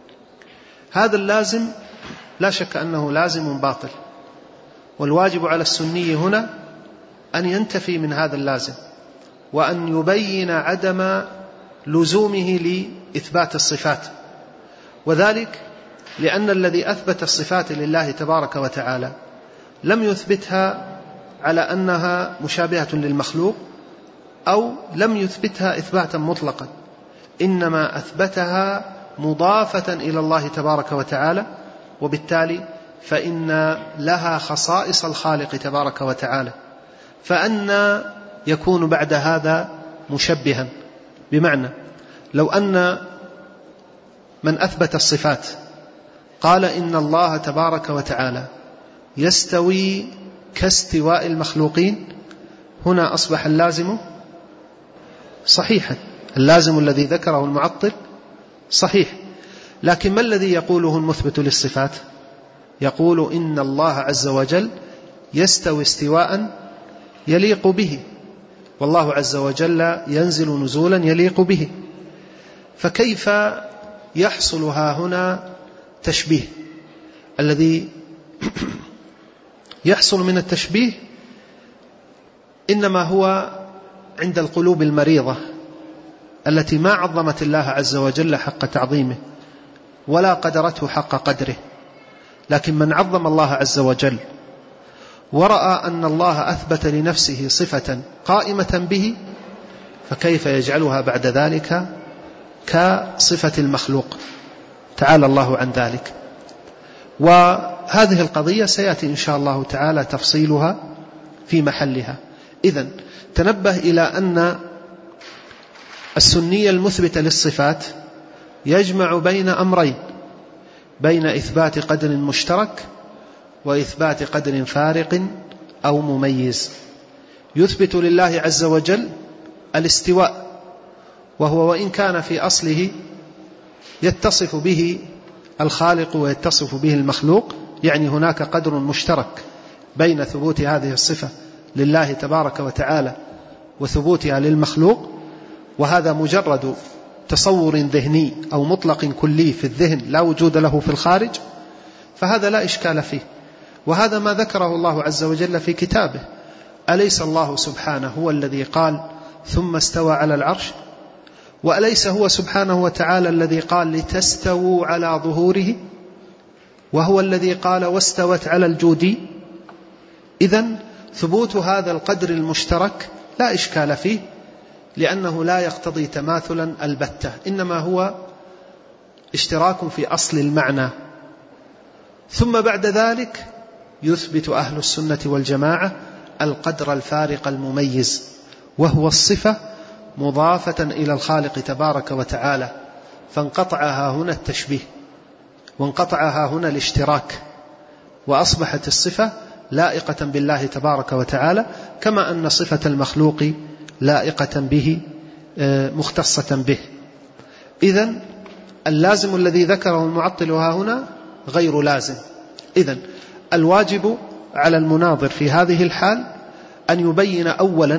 هذا اللازم لا شك أنه لازم باطل، والواجب على السني هنا أن ينتفي من هذا اللازم، وأن يبين عدم لزومه لإثبات الصفات، وذلك لأن الذي أثبت الصفات لله تبارك وتعالى لم يثبتها على أنها مشابهة للمخلوق، أو لم يثبتها إثباتا مطلقا، إنما أثبتها مضافة إلى الله تبارك وتعالى، وبالتالي فإن لها خصائص الخالق تبارك وتعالى، فأن يكون بعد هذا مشبها. بمعنى لو أن من أثبت الصفات قال إن الله تبارك وتعالى يستوي كاستواء المخلوقين، هنا أصبح اللازم صحيحا، اللازم الذي ذكره المعطل صحيح. لكن ما الذي يقوله المثبت للصفات؟ يقول إن الله عز وجل يستوي استواء يليق به، والله عز وجل ينزل نزولا يليق به، فكيف يحصل هنا تشبيه؟ الذي يحصل من التشبيه إنما هو عند القلوب المريضة التي ما عظمت الله عز وجل حق تعظيمه ولا قدرته حق قدره، لكن من عظم الله عز وجل ورأى أن الله أثبت لنفسه صفة قائمة به، فكيف يجعلها بعد ذلك كصفة المخلوق؟ تعالى الله عن ذلك. وهذه القضية سيأتي إن شاء الله تعالى تفصيلها في محلها. إذن تنبه إلى أن السنية المثبتة للصفات يجمع بين أمرين، بين إثبات قدر مشترك وإثبات قدر فارق أو مميز. يثبت لله عز وجل الاستواء، وهو وإن كان في أصله يتصف به الخالق ويتصف به المخلوق، يعني هناك قدر مشترك بين ثبوت هذه الصفة لله تبارك وتعالى وثبوتها للمخلوق، وهذا مجرد تصور ذهني أو مطلق كلي في الذهن لا وجود له في الخارج، فهذا لا إشكال فيه. وهذا ما ذكره الله عز وجل في كتابه: أليس الله سبحانه هو الذي قال ثم استوى على العرش؟ وأليس هو سبحانه وتعالى الذي قال لتستووا على ظهوره؟ وهو الذي قال واستوت على الجودي. إذن ثبوت هذا القدر المشترك لا إشكال فيه، لأنه لا يقتضي تماثلا البتة، إنما هو اشتراك في أصل المعنى. ثم بعد ذلك يثبت أهل السنة والجماعة القدر الفارق المميز، وهو الصفة مضافة إلى الخالق تبارك وتعالى، فانقطعها هنا التشبيه وانقطعها هنا الاشتراك، وأصبحت الصفة لائقة بالله تبارك وتعالى، كما أن صفة المخلوق لائقة به مختصة به. إذن اللازم الذي ذكره المعطل هنا غير لازم. إذن الواجب على المناظر في هذه الحال أن يبين أولا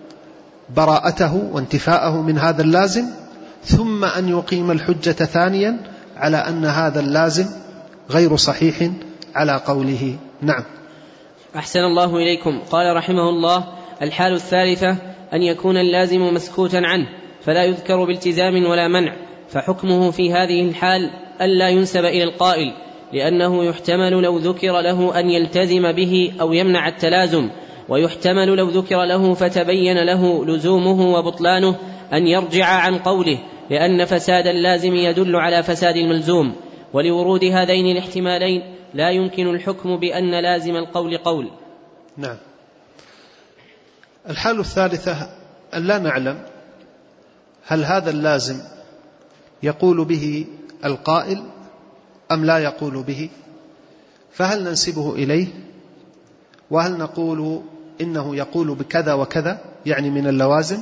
براءته وانتفاءه من هذا اللازم، ثم أن يقيم الحجة ثانيا على أن هذا اللازم غير صحيح على قوله. نعم. أحسن الله إليكم. قال رحمه الله: الحال الثالثة أن يكون اللازم مسكوتا عنه فلا يذكر بالتزام ولا منع، فحكمه في هذه الحال ألا ينسب إلى القائل، لأنه يحتمل لو ذكر له أن يلتزم به أو يمنع التلازم، ويحتمل لو ذكر له فتبين له لزومه وبطلانه أن يرجع عن قوله، لأن فساد اللازم يدل على فساد الملزوم. ولورود هذين الاحتمالين لا يمكن الحكم بأن لازم القول قول. نعم. الحال الثالثة أن لا نعلم هل هذا اللازم يقول به القائل أم لا يقول به، فهل ننسبه إليه، وهل نقول إنه يقول بكذا وكذا يعني من اللوازم؟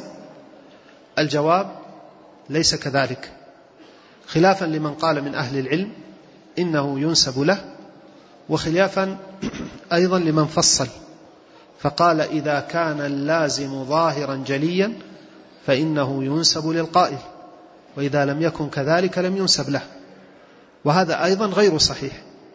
الجواب ليس كذلك، خلافا لمن قال من أهل العلم إنه ينسب له، وخلافا أيضا لمن فصل فقال إذا كان اللازم ظاهرا جليا فإنه ينسب للقائل، وإذا لم يكن كذلك لم ينسب له، وهذا أيضا غير صحيح.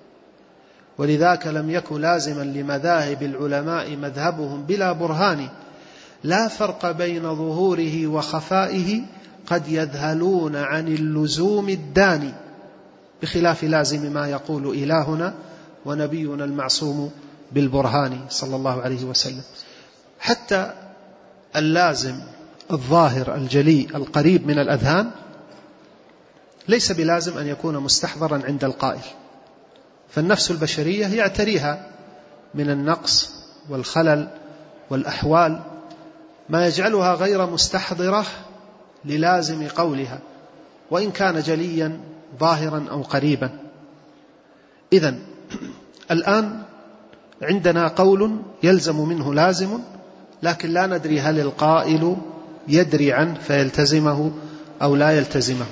ولذاك لم يكن لازما لمذاهب العلماء مذهبهم بلا برهان، لا فرق بين ظهوره وخفائه قد يذهلون عن اللزوم الداني، بخلاف لازم ما يقول إلهنا ونبينا المعصوم بالبرهان صلى الله عليه وسلم. حتى اللازم الظاهر الجلي القريب من الأذهان ليس بلازم أن يكون مستحضرا عند القائل، فالنفس البشرية يعتريها من النقص والخلل والأحوال ما يجعلها غير مستحضرة للازم قولها، وإن كان جليا ظاهرا أو قريبا. إذن الآن عندنا قول يلزم منه لازم، لكن لا ندري هل القائل يدري عنه فيلتزمه أو لا يلتزمه،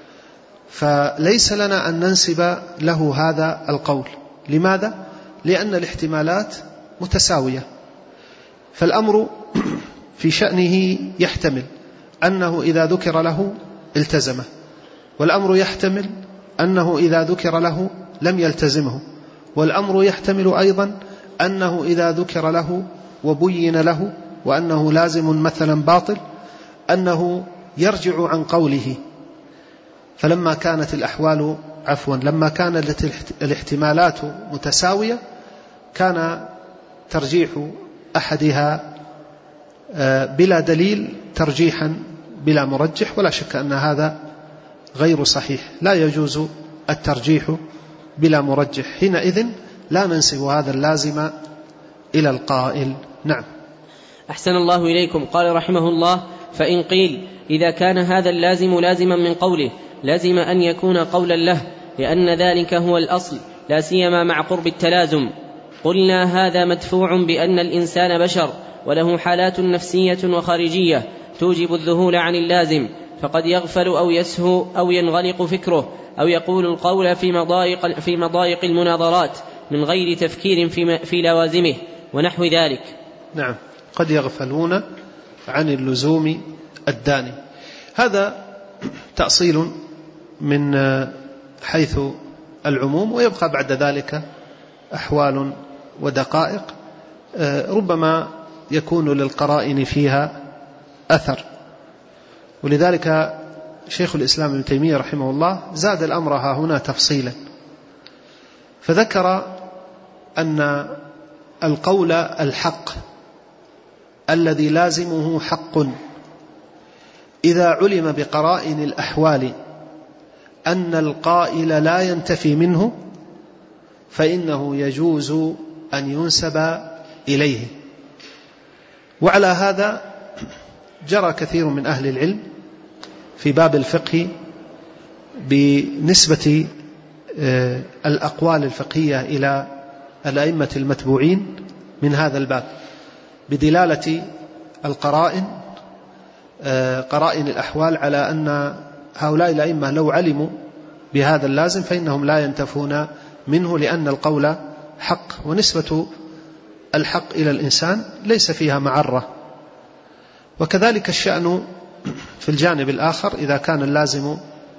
فليس لنا أن ننسب له هذا القول. لماذا؟ لأن الاحتمالات متساوية، فالأمر في شأنه يحتمل أنه إذا ذكر له التزمه، والأمر يحتمل أنه إذا ذكر له لم يلتزمه، والأمر يحتمل أيضا أنه إذا ذكر له وبين له وأنه لازم مثلا باطل، أنه يرجع عن قوله. فلما كانت الأحوال لما كانت الاحتمالات متساوية كان ترجيح أحدها بلا دليل ترجيحا بلا مرجح، ولا شك أن هذا غير صحيح، لا يجوز الترجيح بلا مرجح، حينئذ لا ننسب هذا اللازم إلى القائل. نعم. أحسن الله إليكم. قال رحمه الله: فإن قيل إذا كان هذا اللازم لازما من قوله لازم أن يكون قولا له، لأن ذلك هو الأصل لا سيما مع قرب التلازم، قلنا هذا مدفوع بأن الإنسان بشر وله حالات نفسية وخارجية توجب الذهول عن اللازم، فقد يغفل أو يسهو أو ينغلق فكره أو يقول القول في مضايق المناظرات من غير تفكير في لوازمه ونحو ذلك. نعم، قد يغفلون عن اللزوم الداني. هذا تأصيل من حيث العموم، ويبقى بعد ذلك أحوال ودقائق ربما يكون للقرائن فيها أثر. ولذلك شيخ الإسلام ابن تيمية رحمه الله زاد الأمر هنا تفصيلا، فذكر أن القول الحق الذي لازمه حق إذا علم بقرائن الأحوال أن القائل لا ينتفي منه فإنه يجوز أن ينسب إليه. وعلى هذا جرى كثير من أهل العلم في باب الفقه بنسبة الأقوال الفقهية إلى الأئمة المتبوعين من هذا الباب، بدلالة القرائن قرائن الأحوال على أن هؤلاء الأئمة لو علموا بهذا اللازم فإنهم لا ينتفون منه، لأن القول حق، ونسبة الحق إلى الإنسان ليس فيها معرة. وكذلك الشأن في الجانب الآخر، إذا كان اللازم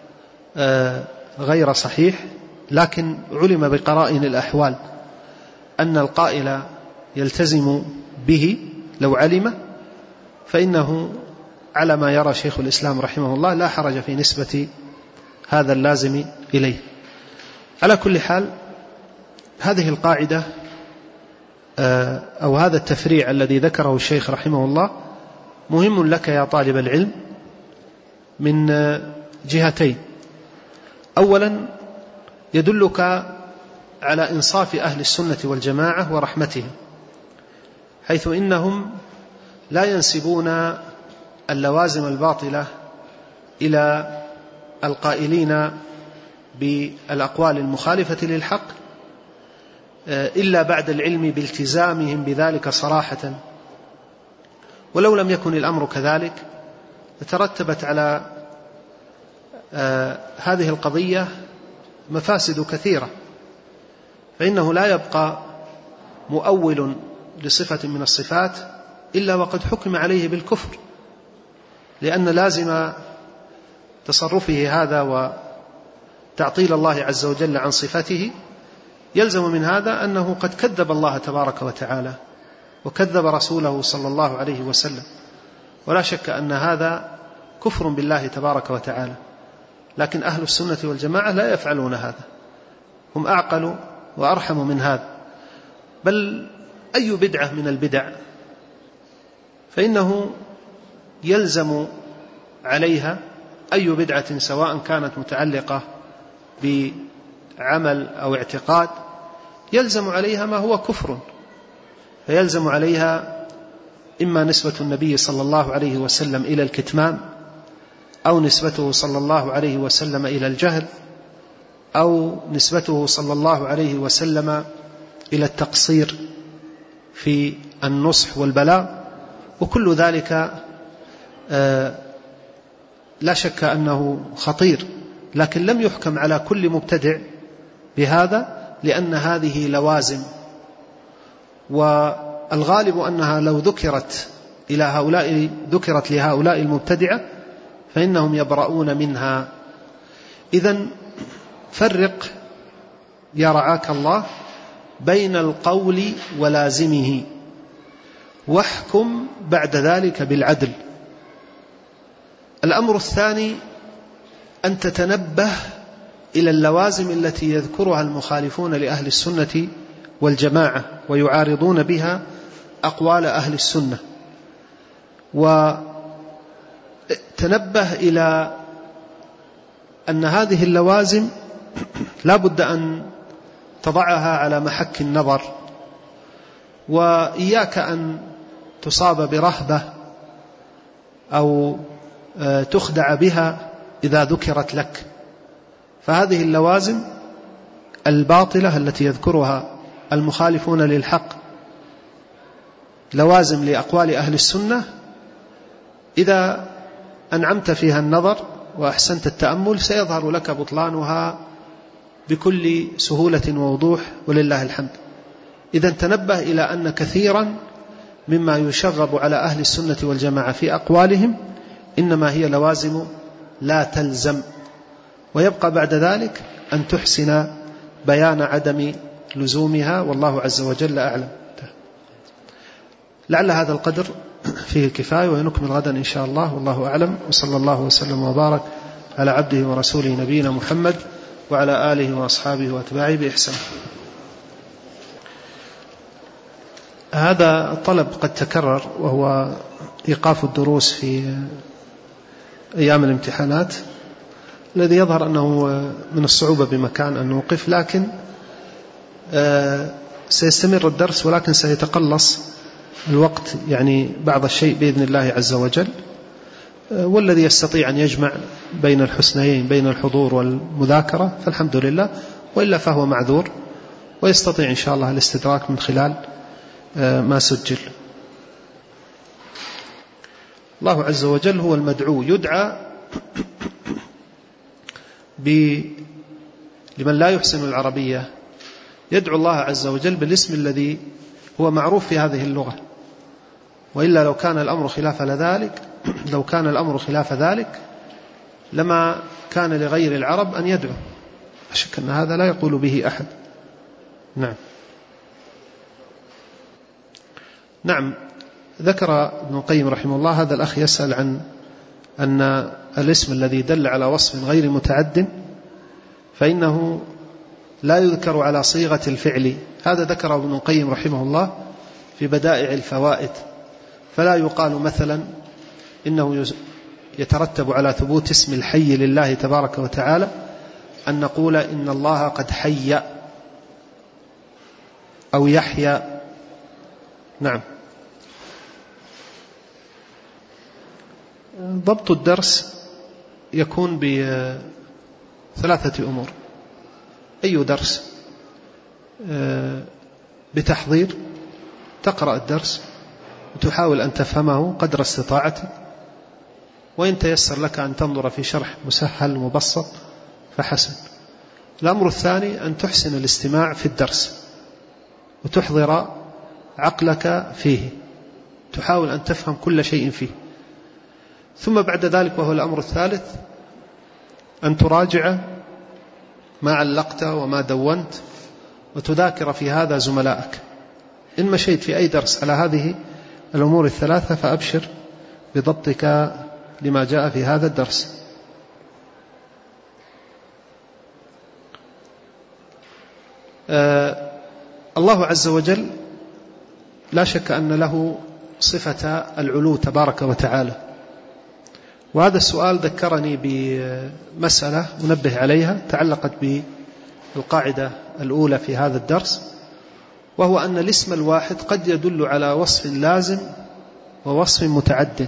غير صحيح لكن علم بقرائن الأحوال أن القائل يلتزم به لو علم، فإنه على ما يرى شيخ الإسلام رحمه الله لا حرج في نسبة هذا اللازم إليه. على كل حال هذه القاعدة أو هذا التفريع الذي ذكره الشيخ رحمه الله مهم لك يا طالب العلم من جهتين. أولا يدلك على إنصاف أهل السنة والجماعة ورحمتهم، حيث إنهم لا ينسبون اللوازم الباطلة إلى القائلين بالأقوال المخالفة للحق إلا بعد العلم بالتزامهم بذلك صراحة. ولو لم يكن الأمر كذلك ترتبت على هذه القضية مفاسد كثيرة، فإنه لا يبقى مؤول لصفة من الصفات إلا وقد حكم عليه بالكفر، لأن لازم تصرفه هذا وتعطيل الله عز وجل عن صفته يلزم من هذا أنه قد كذب الله تبارك وتعالى وكذب رسوله صلى الله عليه وسلم، ولا شك أن هذا كفر بالله تبارك وتعالى. لكن أهل السنة والجماعة لا يفعلون هذا، هم أعقل وأرحم من هذا. بل أي بدعة من البدع فإنه يلزم عليها أي بدعة سواء كانت متعلقة بعمل أو اعتقاد يلزم عليها ما هو كفر، فيلزم عليها إما نسبة النبي صلى الله عليه وسلم إلى الكتمان، أو نسبته صلى الله عليه وسلم إلى الجهل، أو نسبته صلى الله عليه وسلم إلى التقصير في النصح والبلاغ. وكل ذلك لا شك أنه خطير، لكن لم يحكم على كل مبتدع بهذا، لأن هذه لوازم، والغالب أنها لو ذكرت لهؤلاء المبتدعة فإنهم يبرؤون منها. إذن فرق يا رعاك الله بين القول ولازمه، واحكم بعد ذلك بالعدل. الأمر الثاني أن تتنبه إلى اللوازم التي يذكرها المخالفون لأهل السنة والجماعة ويعارضون بها أقوال أهل السنة، وتنبه إلى أن هذه اللوازم لا بد أن تضعها على محك النظر، وإياك أن تصاب برهبة أو تخدع بها إذا ذكرت لك. فهذه اللوازم الباطلة التي يذكرها المخالفون للحق لوازم لأقوال أهل السنة، إذا أنعمت فيها النظر وأحسنت التأمل سيظهر لك بطلانها بكل سهولة ووضوح ولله الحمد. إذا تنبه إلى أن كثيرا مما يشغب على أهل السنة والجماعة في أقوالهم إنما هي لوازم لا تلزم، ويبقى بعد ذلك أن تحسن بيان عدم لزومها، والله عز وجل أعلم. لعل هذا القدر فيه الكفاية، ونكمل غدا إن شاء الله، والله أعلم. وصلى الله وسلم وبارك على عبده ورسوله نبينا محمد وعلى آله وأصحابه وأتباعه بإحسان. هذا الطلب قد تكرر، وهو إيقاف الدروس في أيام الامتحانات، الذي يظهر أنه من الصعوبة بمكان أن نوقف، لكن سيستمر الدرس، ولكن سيتقلص الوقت يعني بعض الشيء بإذن الله عز وجل. والذي يستطيع أن يجمع بين الحسنيين بين الحضور والمذاكرة فالحمد لله، وإلا فهو معذور، ويستطيع إن شاء الله الاستدراك من خلال ما سجل. الله عز وجل هو المدعو، يدعى لمن لا يحسن العربية يدعو الله عز وجل بالاسم الذي هو معروف في هذه اللغة، وإلا لو كان الأمر خلاف ذلك لما كان لغير العرب أن يدعو، أشك أن هذا لا يقول به أحد. نعم. ذكر ابن القيم رحمه الله، هذا الأخ يسأل عن أن الاسم الذي دل على وصف غير متعد فإنه لا يذكر على صيغة الفعل. هذا ذكره ابن القيم رحمه الله في بدائع الفوائد. فلا يقال مثلا إنه يترتب على ثبوت اسم الحي لله تبارك وتعالى أن نقول إن الله قد حي أو يحيى. نعم. ضبط الدرس يكون بثلاثة أمور. أي درس بتحضير، تقرأ الدرس وتحاول أن تفهمه قدر استطاعتك، وإن تيسر لك أن تنظر في شرح مسهل مبسط فحسن. الأمر الثاني أن تحسن الاستماع في الدرس وتحضر عقلك فيه، تحاول أن تفهم كل شيء فيه. ثم بعد ذلك، وهو الأمر الثالث، أن تراجع ما علقت وما دونت وتذاكر في هذا زملائك. إن مشيت في أي درس على هذه الأمور الثلاثة فأبشر بضبطك لما جاء في هذا الدرس. الله عز وجل لا شك أن له صفة العلو تبارك وتعالى، وهذا السؤال ذكرني بمسألة أنبه عليها تعلقت بالقاعدة الأولى في هذا الدرس، وهو أن الاسم الواحد قد يدل على وصف لازم ووصف متعد،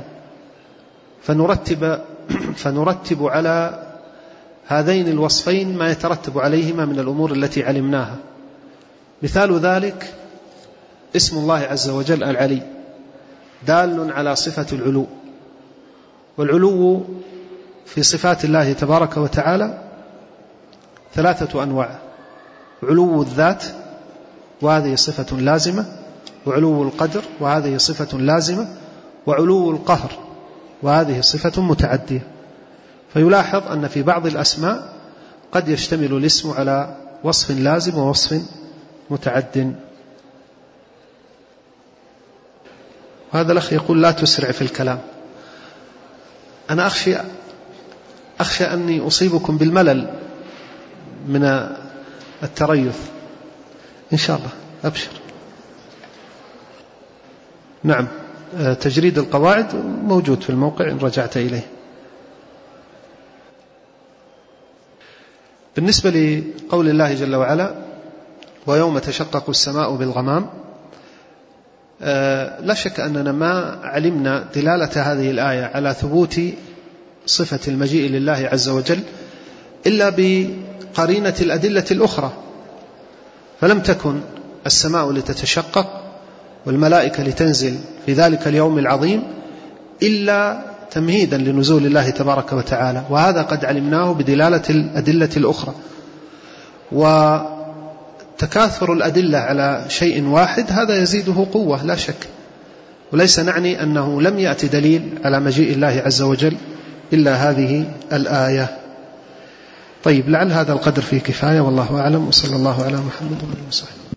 فنرتب على هذين الوصفين ما يترتب عليهما من الأمور التي علمناها. مثال ذلك اسم الله عز وجل العلي، دال على صفة العلو، والعلو في صفات الله تبارك وتعالى ثلاثة أنواع: علو الذات وهذه صفة لازمة، وعلو القدر وهذه صفة لازمة، وعلو القهر وهذه صفة متعدية. فيلاحظ أن في بعض الأسماء قد يشتمل الاسم على وصف لازم ووصف متعد. وهذا الأخ يقول لا تسرع في الكلام. أنا أخشى أني أصيبكم بالملل من التريث. إن شاء الله أبشر. نعم، تجريد القواعد موجود في الموقع إن رجعت إليه. بالنسبة لقول الله جل وعلا ويوم تشقق السماء بالغمام، لا شك أننا ما علمنا دلالة هذه الآية على ثبوت صفة المجيء لله عز وجل إلا بقرينة الأدلة الأخرى، فلم تكن السماء لتتشقق والملائكة لتنزل في ذلك اليوم العظيم إلا تمهيدا لنزول الله تبارك وتعالى، وهذا قد علمناه بدلالة الأدلة الأخرى. وتكاثر الأدلة على شيء واحد هذا يزيده قوة لا شك، وليس نعني أنه لم يأتي دليل على مجيء الله عز وجل إلا هذه الآية. طيب، لعل هذا القدر فيه كفاية، والله أعلم، وصلى الله على محمد وعلى آله وصحبه.